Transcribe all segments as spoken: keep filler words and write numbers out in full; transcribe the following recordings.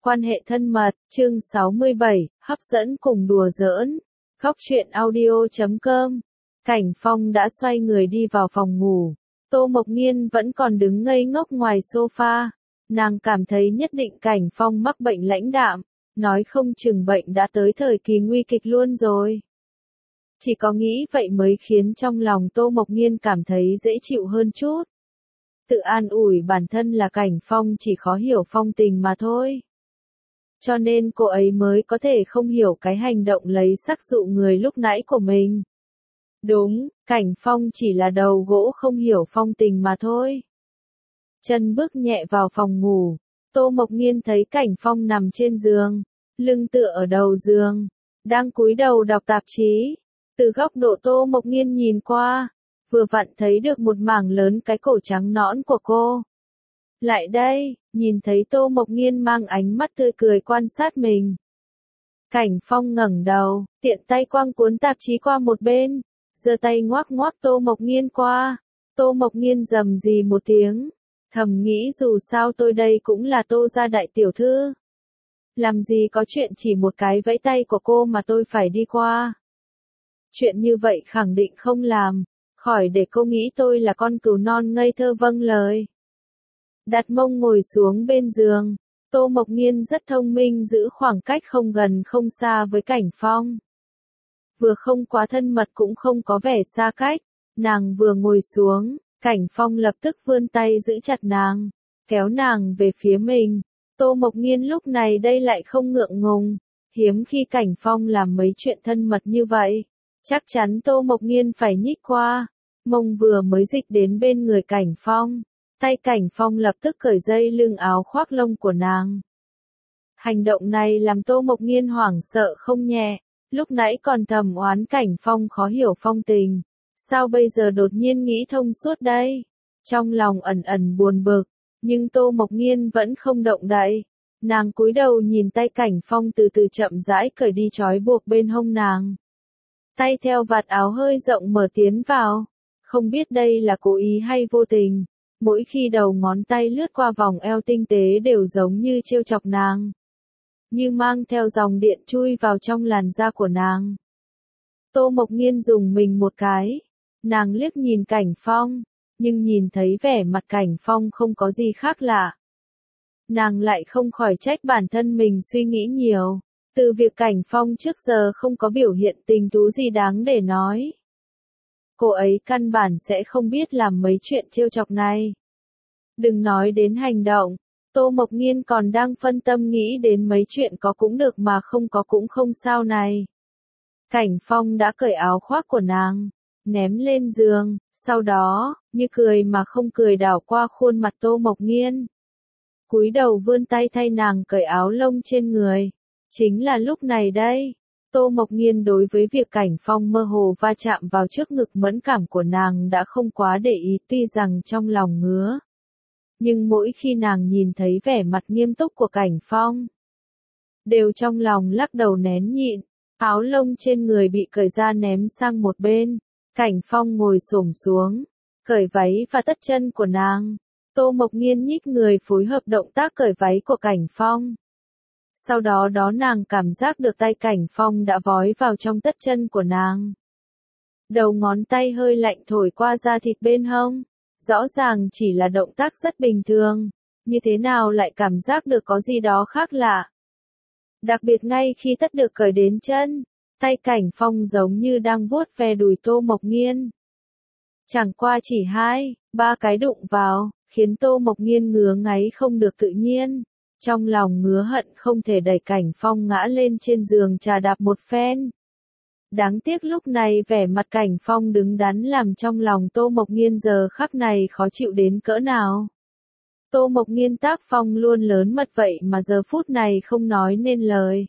Quan hệ thân mật, chương sáu mươi bảy, hấp dẫn cùng đùa giỡn. Góc truyện audio chấm com. Cảnh Phong đã xoay người đi vào phòng ngủ. Tô Mộc Nghiên vẫn còn đứng ngây ngốc ngoài sofa. Nàng cảm thấy nhất định Cảnh Phong mắc bệnh lãnh đạm. Nói không chừng bệnh đã tới thời kỳ nguy kịch luôn rồi. Chỉ có nghĩ vậy mới khiến trong lòng Tô Mộc Nghiên cảm thấy dễ chịu hơn chút. Tự an ủi bản thân là Cảnh Phong chỉ khó hiểu phong tình mà thôi. Cho nên cô ấy mới có thể không hiểu cái hành động lấy sắc dụ người lúc nãy của mình. Đúng, Cảnh Phong chỉ là đầu gỗ không hiểu phong tình mà thôi. Chân bước nhẹ vào phòng ngủ, Tô Mộc Nghiên thấy Cảnh Phong nằm trên giường, lưng tựa ở đầu giường, đang cúi đầu đọc tạp chí. Từ góc độ Tô Mộc Nghiên nhìn qua, vừa vặn thấy được một mảng lớn cái cổ trắng nõn của cô. Lại đây, nhìn thấy Tô Mộc Nghiên mang ánh mắt tươi cười quan sát mình. Cảnh Phong ngẩng đầu, tiện tay quăng cuốn tạp chí qua một bên, giơ tay ngoắc ngoắc Tô Mộc Nghiên qua. Tô Mộc Nghiên rầm rì một tiếng, thầm nghĩ dù sao tôi đây cũng là Tô gia đại tiểu thư. Làm gì có chuyện chỉ một cái vẫy tay của cô mà tôi phải đi qua. Chuyện như vậy khẳng định không làm, khỏi để cô nghĩ tôi là con cừu non ngây thơ vâng lời. Đặt mông ngồi xuống bên giường, Tô Mộc Nghiên rất thông minh giữ khoảng cách không gần không xa với Cảnh Phong. Vừa không quá thân mật cũng không có vẻ xa cách, nàng vừa ngồi xuống, Cảnh Phong lập tức vươn tay giữ chặt nàng, kéo nàng về phía mình. Tô Mộc Nghiên lúc này đây lại không ngượng ngùng, hiếm khi Cảnh Phong làm mấy chuyện thân mật như vậy. Chắc chắn Tô Mộc Nghiên phải nhích qua, mông vừa mới dịch đến bên người Cảnh Phong. Tay Cảnh Phong lập tức cởi dây lưng áo khoác lông của nàng. Hành động này làm Tô Mộc Nghiên hoảng sợ không nhẹ, lúc nãy còn thầm oán Cảnh Phong khó hiểu phong tình. Sao bây giờ đột nhiên nghĩ thông suốt đây? Trong lòng ẩn ẩn buồn bực, nhưng Tô Mộc Nghiên vẫn không động đậy. Nàng cúi đầu nhìn tay Cảnh Phong từ từ chậm rãi cởi đi trói buộc bên hông nàng. Tay theo vạt áo hơi rộng mở tiến vào, không biết đây là cố ý hay vô tình. Mỗi khi đầu ngón tay lướt qua vòng eo tinh tế đều giống như trêu chọc nàng. Như mang theo dòng điện chui vào trong làn da của nàng. Tô Mộc Nghiên dùng mình một cái. Nàng liếc nhìn Cảnh Phong, nhưng nhìn thấy vẻ mặt Cảnh Phong không có gì khác lạ. Nàng lại không khỏi trách bản thân mình suy nghĩ nhiều. Từ việc Cảnh Phong trước giờ không có biểu hiện tình tú gì đáng để nói. Cô ấy căn bản sẽ không biết làm mấy chuyện trêu chọc này. Đừng nói đến hành động, Tô Mộc Nghiên còn đang phân tâm nghĩ đến mấy chuyện có cũng được mà không có cũng không sao này. Cảnh Phong đã cởi áo khoác của nàng, ném lên giường, sau đó, như cười mà không cười đảo qua khuôn mặt Tô Mộc Nghiên. Cúi đầu vươn tay thay nàng cởi áo lông trên người. Chính là lúc này đây. Tô Mộc Nghiên đối với việc Cảnh Phong mơ hồ va chạm vào trước ngực mẫn cảm của nàng đã không quá để ý tuy rằng trong lòng ngứa. Nhưng mỗi khi nàng nhìn thấy vẻ mặt nghiêm túc của Cảnh Phong, đều trong lòng lắc đầu nén nhịn, áo lông trên người bị cởi ra ném sang một bên. Cảnh Phong ngồi xổm xuống, cởi váy và tất chân của nàng. Tô Mộc Nghiên nhích người phối hợp động tác cởi váy của Cảnh Phong. Sau đó đó nàng cảm giác được tay Cảnh Phong đã vói vào trong tất chân của nàng. Đầu ngón tay hơi lạnh thổi qua da thịt bên hông. Rõ ràng chỉ là động tác rất bình thường. Như thế nào lại cảm giác được có gì đó khác lạ. Đặc biệt ngay khi tất được cởi đến chân, tay Cảnh Phong giống như đang vuốt ve đùi Tô Mộc Nghiên. Chẳng qua chỉ hai, ba cái đụng vào, khiến Tô Mộc Nghiên ngứa ngáy không được tự nhiên. Trong lòng ngứa hận không thể đẩy Cảnh Phong ngã lên trên giường trà đạp một phen. Đáng tiếc lúc này vẻ mặt Cảnh Phong đứng đắn làm trong lòng Tô Mộc Nghiên giờ khắc này khó chịu đến cỡ nào. Tô Mộc Nghiên tác phong luôn lớn mật vậy mà giờ phút này không nói nên lời.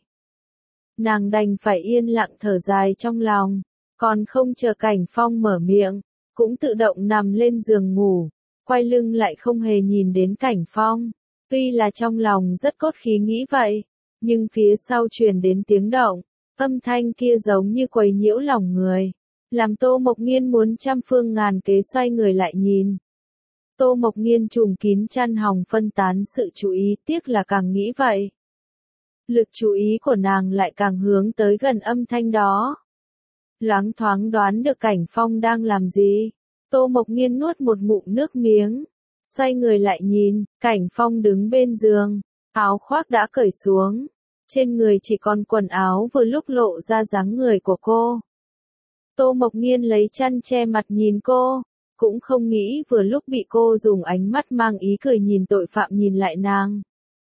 Nàng đành phải yên lặng thở dài trong lòng, còn không chờ Cảnh Phong mở miệng, cũng tự động nằm lên giường ngủ, quay lưng lại không hề nhìn đến Cảnh Phong. Tuy là trong lòng rất cốt khí nghĩ vậy, nhưng phía sau truyền đến tiếng động, âm thanh kia giống như quấy nhiễu lòng người, làm Tô Mộc Nghiên muốn trăm phương ngàn kế xoay người lại nhìn. Tô Mộc Nghiên trùm kín chăn hòng phân tán sự chú ý, tiếc là càng nghĩ vậy, Lực chú ý của nàng lại càng hướng tới gần âm thanh đó. Loáng thoáng đoán được Cảnh Phong đang làm gì. Tô Mộc Nghiên nuốt một ngụm nước miếng. Xoay người lại nhìn, Cảnh Phong đứng bên giường. Áo khoác đã cởi xuống. Trên người chỉ còn quần áo vừa lúc lộ ra dáng người của cô. Tô Mộc Nghiên lấy chăn che mặt nhìn cô. Cũng không nghĩ vừa lúc bị cô dùng ánh mắt mang ý cười nhìn tội phạm nhìn lại nàng.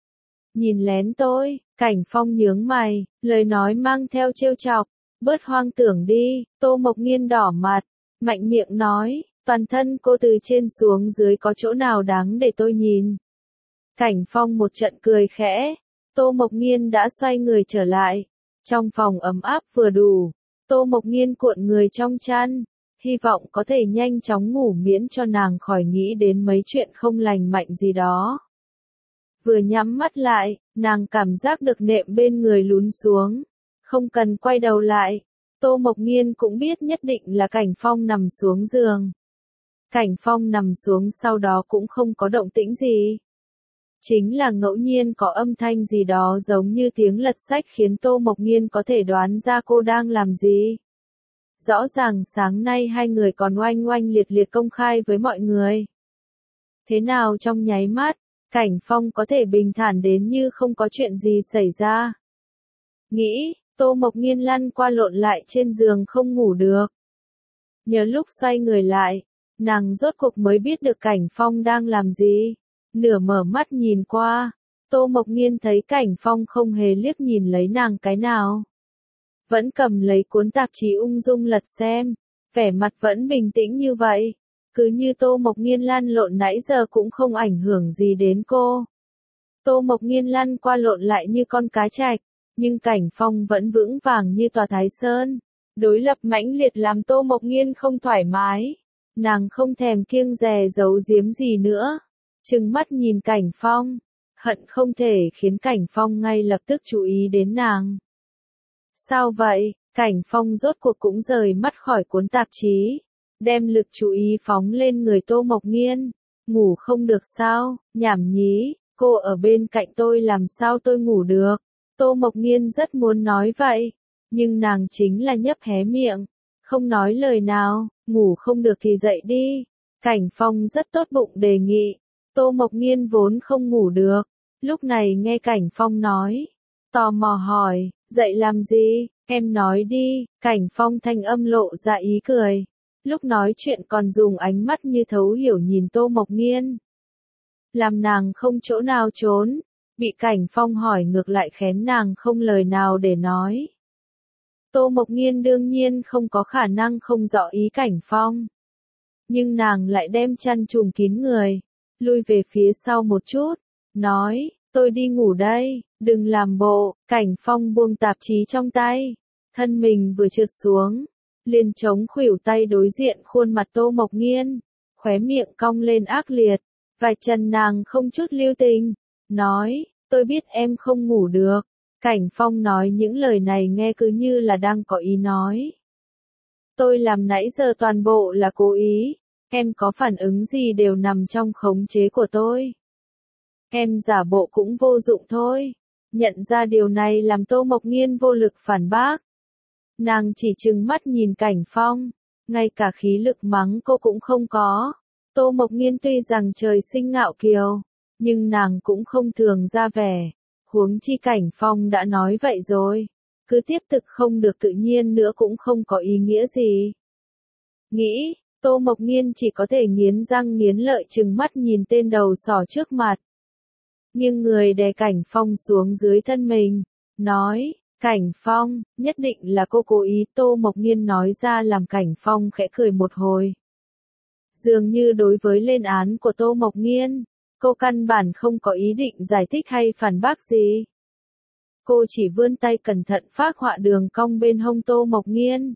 Nhìn lén tôi, Cảnh Phong nhướng mày, lời nói mang theo trêu chọc. Bớt hoang tưởng đi, Tô Mộc Nghiên đỏ mặt, mạnh miệng nói, toàn thân cô từ trên xuống dưới có chỗ nào đáng để tôi nhìn. Cảnh Phong một trận cười khẽ, Tô Mộc Nghiên đã xoay người trở lại. Trong phòng ấm áp vừa đủ, Tô Mộc Nghiên cuộn người trong chăn, hy vọng có thể nhanh chóng ngủ miễn cho nàng khỏi nghĩ đến mấy chuyện không lành mạnh gì đó. Vừa nhắm mắt lại, nàng cảm giác được nệm bên người lún xuống. Không cần quay đầu lại, Tô Mộc Nghiên cũng biết nhất định là Cảnh Phong nằm xuống giường. Cảnh Phong nằm xuống sau đó cũng không có động tĩnh gì. Chính là ngẫu nhiên có âm thanh gì đó giống như tiếng lật sách khiến Tô Mộc Nghiên có thể đoán ra cô đang làm gì. Rõ ràng sáng nay hai người còn oanh oanh liệt liệt công khai với mọi người. Thế nào trong nháy mắt, Cảnh Phong có thể bình thản đến như không có chuyện gì xảy ra. Nghĩ, Tô Mộc Nghiên lăn qua lộn lại trên giường không ngủ được. Nhớ lúc xoay người lại, nàng rốt cuộc mới biết được Cảnh Phong đang làm gì. Nửa mở mắt nhìn qua, Tô Mộc Nghiên thấy Cảnh Phong không hề liếc nhìn lấy nàng cái nào. Vẫn cầm lấy cuốn tạp chí ung dung lật xem, vẻ mặt vẫn bình tĩnh như vậy. Cứ như Tô Mộc Nghiên lăn lộn nãy giờ cũng không ảnh hưởng gì đến cô. Tô Mộc Nghiên lăn qua lộn lại như con cá trạch, nhưng Cảnh Phong vẫn vững vàng như tòa Thái Sơn. Đối lập mãnh liệt làm Tô Mộc Nghiên không thoải mái. Nàng không thèm kiêng dè giấu giếm gì nữa. Trừng mắt nhìn Cảnh Phong, hận không thể khiến Cảnh Phong ngay lập tức chú ý đến nàng. Sao vậy? Cảnh Phong rốt cuộc cũng rời mắt khỏi cuốn tạp chí, đem lực chú ý phóng lên người Tô Mộc Nghiên. Ngủ không được sao? Nhảm nhí, cô ở bên cạnh tôi làm sao tôi ngủ được? Tô Mộc Nghiên rất muốn nói vậy, nhưng nàng chính là nhấp hé miệng, không nói lời nào. Ngủ không được thì dậy đi. Cảnh Phong rất tốt bụng đề nghị. Tô Mộc Nghiên vốn không ngủ được, lúc này nghe Cảnh Phong nói, tò mò hỏi, dậy làm gì, em nói đi. Cảnh Phong thanh âm lộ ra ý cười, lúc nói chuyện còn dùng ánh mắt như thấu hiểu nhìn Tô Mộc Nghiên. Làm nàng không chỗ nào trốn, bị Cảnh Phong hỏi ngược lại khén nàng không lời nào để nói. Tô Mộc Nghiên đương nhiên không có khả năng không rõ ý Cảnh Phong. Nhưng nàng lại đem chăn trùm kín người, lui về phía sau một chút, nói, tôi đi ngủ đây, đừng làm bộ. Cảnh Phong buông tạp chí trong tay, thân mình vừa trượt xuống, liền chống khuỷu tay đối diện khuôn mặt Tô Mộc Nghiên, khóe miệng cong lên ác liệt, vài chân nàng không chút lưu tình, nói, tôi biết em không ngủ được. Cảnh Phong nói những lời này nghe cứ như là đang có ý nói. Tôi làm nãy giờ toàn bộ là cố ý, em có phản ứng gì đều nằm trong khống chế của tôi. Em giả bộ cũng vô dụng thôi. Nhận ra điều này làm Tô Mộc Nghiên vô lực phản bác. Nàng chỉ trừng mắt nhìn Cảnh Phong, ngay cả khí lực mắng cô cũng không có. Tô Mộc Nghiên tuy rằng trời sinh ngạo kiều, nhưng nàng cũng không thường ra vẻ. Huống chi Cảnh Phong đã nói vậy rồi, cứ tiếp tục không được tự nhiên nữa cũng không có ý nghĩa gì. Nghĩ, Tô Mộc Nghiên chỉ có thể nghiến răng nghiến lợi trừng mắt nhìn tên đầu sỏ trước mặt. Nhưng người đè Cảnh Phong xuống dưới thân mình, nói, Cảnh Phong, nhất định là cô cố ý. Tô Mộc Nghiên nói ra làm Cảnh Phong khẽ cười một hồi. Dường như đối với lên án của Tô Mộc Nghiên, cô căn bản không có ý định giải thích hay phản bác gì. Cô chỉ vươn tay cẩn thận phác họa đường cong bên hông Tô Mộc Nghiên.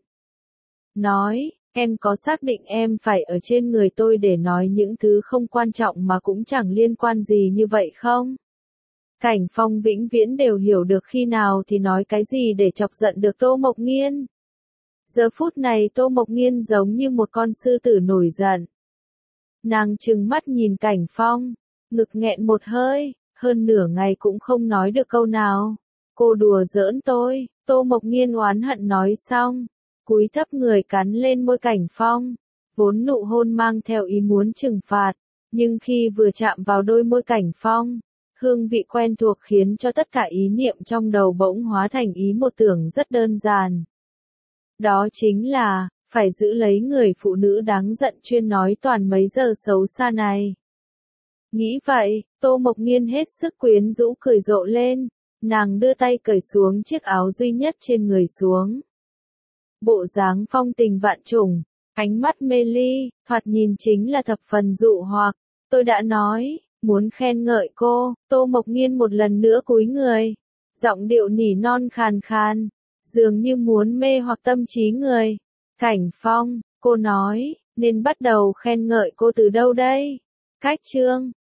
Nói, em có xác định em phải ở trên người tôi để nói những thứ không quan trọng mà cũng chẳng liên quan gì như vậy không? Cảnh Phong vĩnh viễn đều hiểu được khi nào thì nói cái gì để chọc giận được Tô Mộc Nghiên. Giờ phút này Tô Mộc Nghiên giống như một con sư tử nổi giận. Nàng trừng mắt nhìn Cảnh Phong, ngực nghẹn một hơi, hơn nửa ngày cũng không nói được câu nào. Cô đùa giỡn tôi, Tô Mộc Nghiên oán hận nói xong, cúi thấp người cắn lên môi Cảnh Phong, vốn nụ hôn mang theo ý muốn trừng phạt, nhưng khi vừa chạm vào đôi môi Cảnh Phong, hương vị quen thuộc khiến cho tất cả ý niệm trong đầu bỗng hóa thành ý một tưởng rất đơn giản. Đó chính là, phải giữ lấy người phụ nữ đáng giận chuyên nói toàn mấy giờ xấu xa này. Nghĩ vậy, Tô Mộc Nghiên hết sức quyến rũ cười rộ lên, nàng đưa tay cởi xuống chiếc áo duy nhất trên người xuống. Bộ dáng phong tình vạn trùng, ánh mắt mê ly, thoạt nhìn chính là thập phần dụ hoặc. Tôi đã nói, muốn khen ngợi cô, Tô Mộc Nghiên một lần nữa cúi người, giọng điệu nỉ non khàn khàn, dường như muốn mê hoặc tâm trí người. Cảnh Phong, cô nói, nên bắt đầu khen ngợi cô từ đâu đây? Cách chương